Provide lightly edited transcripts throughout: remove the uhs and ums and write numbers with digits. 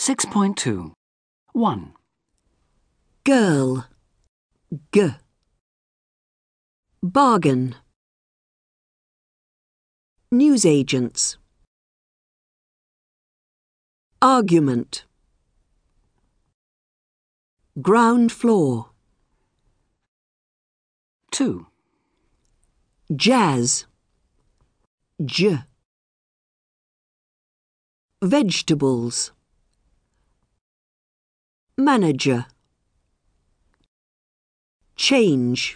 6.2. 1. Girl, g. Bargain. Newsagents. Argument. Ground floor. 2. Jazz, j. Vegetables. Manager. Change.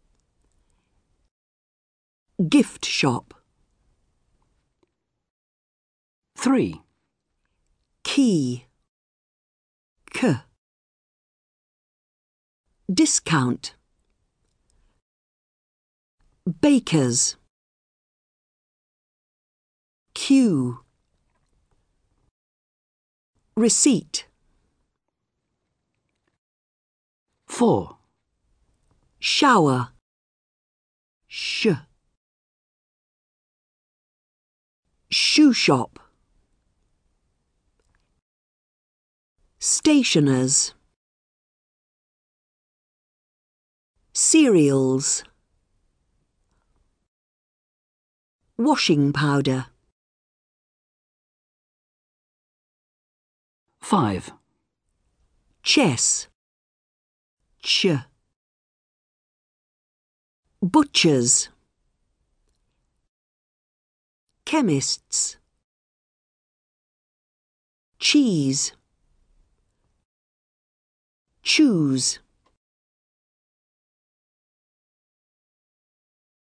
Gift shop. 3. Key, k. Discount. Bakers. Queue. Receipt. 4. Shower, sh. Shoe shop. Stationers. Cereals. Washing powder. 5. Chess, ch. Butchers. Chemists. Cheese. Choose.